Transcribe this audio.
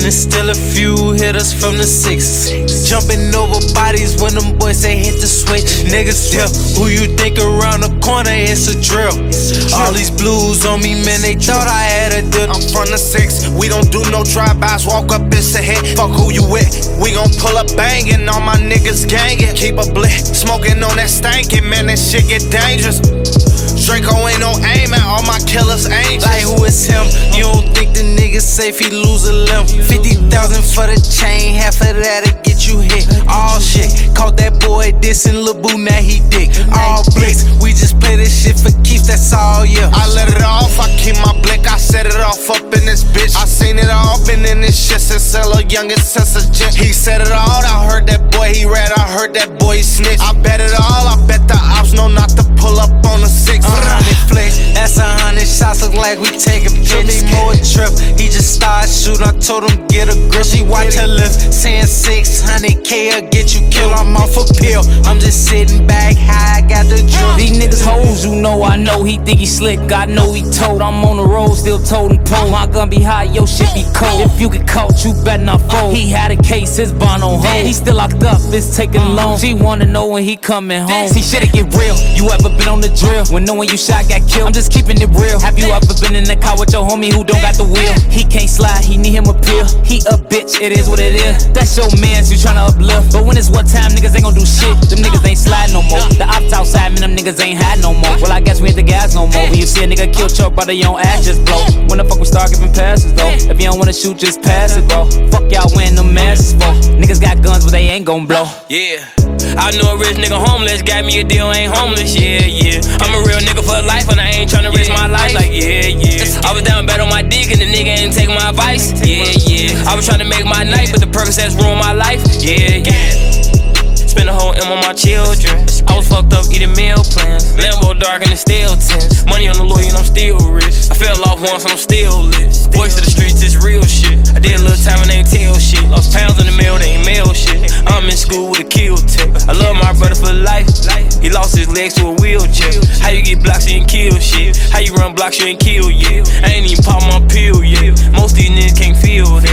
and still a few hitters from the sixes. Jumping over bodies when them boys say hit the switch. Niggas tell who you think around the corner, it's a drill. All these blues on me, man, they thought I had a deal. I'm from the 6, we don't do no drive-bys, walk up, it's a hit. Fuck who you with, we gon' pull up bangin', all my niggas gangin'. Keep a blick, smoking on that stankin', man, that shit get dangerous. Draco ain't no aim at all my killers angels. Like who is him? You don't think the nigga safe, he lose a limb. 50,000 for the chain, half of that'll get you hit. All shit, caught that boy dissing Lil Boo, now he dick. All bricks, we just play this shit for keeps, that's all, yeah. I let it off, I keep my blick, I set it off up in this bitch. I seen it all, been in this shit since a little youngest since a jet. He said it all, I heard that boy, he read, I heard that boy, he snitch. I bet it all, I bet the ops know not to pull up on the 6. 100 flicks, that's 100 shots, look like we taking pictures. More trip, he just started shooting, I told him get a grip. She watch her lift, saying 600K will get you killed. I'm off a pill, I'm just sitting back high, I got the drill. These niggas hoes, you know I know. He think he slick, I know he told. I'm on the road, still toting pole. My gun be hot, your shit be cold. If you get caught, you better not fold. He had a case, his bond on hold. He still locked up, it's taking long. She wanna know when he coming home. See, shit'll get real. You ever been on the drill? When knowing you shot got killed, I'm just keeping it real. Have you ever been in the car with your homie who don't got the wheel? He can't slide, he need him a pill. He a bitch, it is what it is. That's your mans, you tryna uplift. But when it's what time, niggas ain't gon' do shit. Them niggas ain't slide no more. The ops outside, man, them niggas ain't hide no more. Well, I guess we ain't the guys no more. When you see a nigga kill your brother, your own ass just blow. When the fuck we start giving passes though? If you don't wanna shoot, just pass it, bro. Fuck y'all wearing them masks for. Niggas got guns, but they ain't gon' blow. Yeah, I know a rich nigga homeless, got me a deal, ain't homeless, yeah, yeah. I'm a real nigga for life, and I ain't tryna risk my life, like, yeah, yeah. I was down bad on my dick, and the nigga ain't taking my advice, yeah, yeah. I was tryna make my night, but the Percocets ruined my life, yeah, yeah. Spend a whole M on my children. I was fucked up eating meal plans. Lambo dark and the steel tints. Money on the lawyer and I'm still rich. I fell off once and I'm still lit. Voice of the streets is real shit. I did a little time and they ain't tell shit. Lost pounds in the mail, they ain't mail shit. I'm in school with a kill tech. I love my brother for life. He lost his legs to a wheelchair. How you get blocks, you ain't kill shit. How you run blocks, you ain't kill yet. I ain't even pop my pill yet. Most of these niggas can't feel that.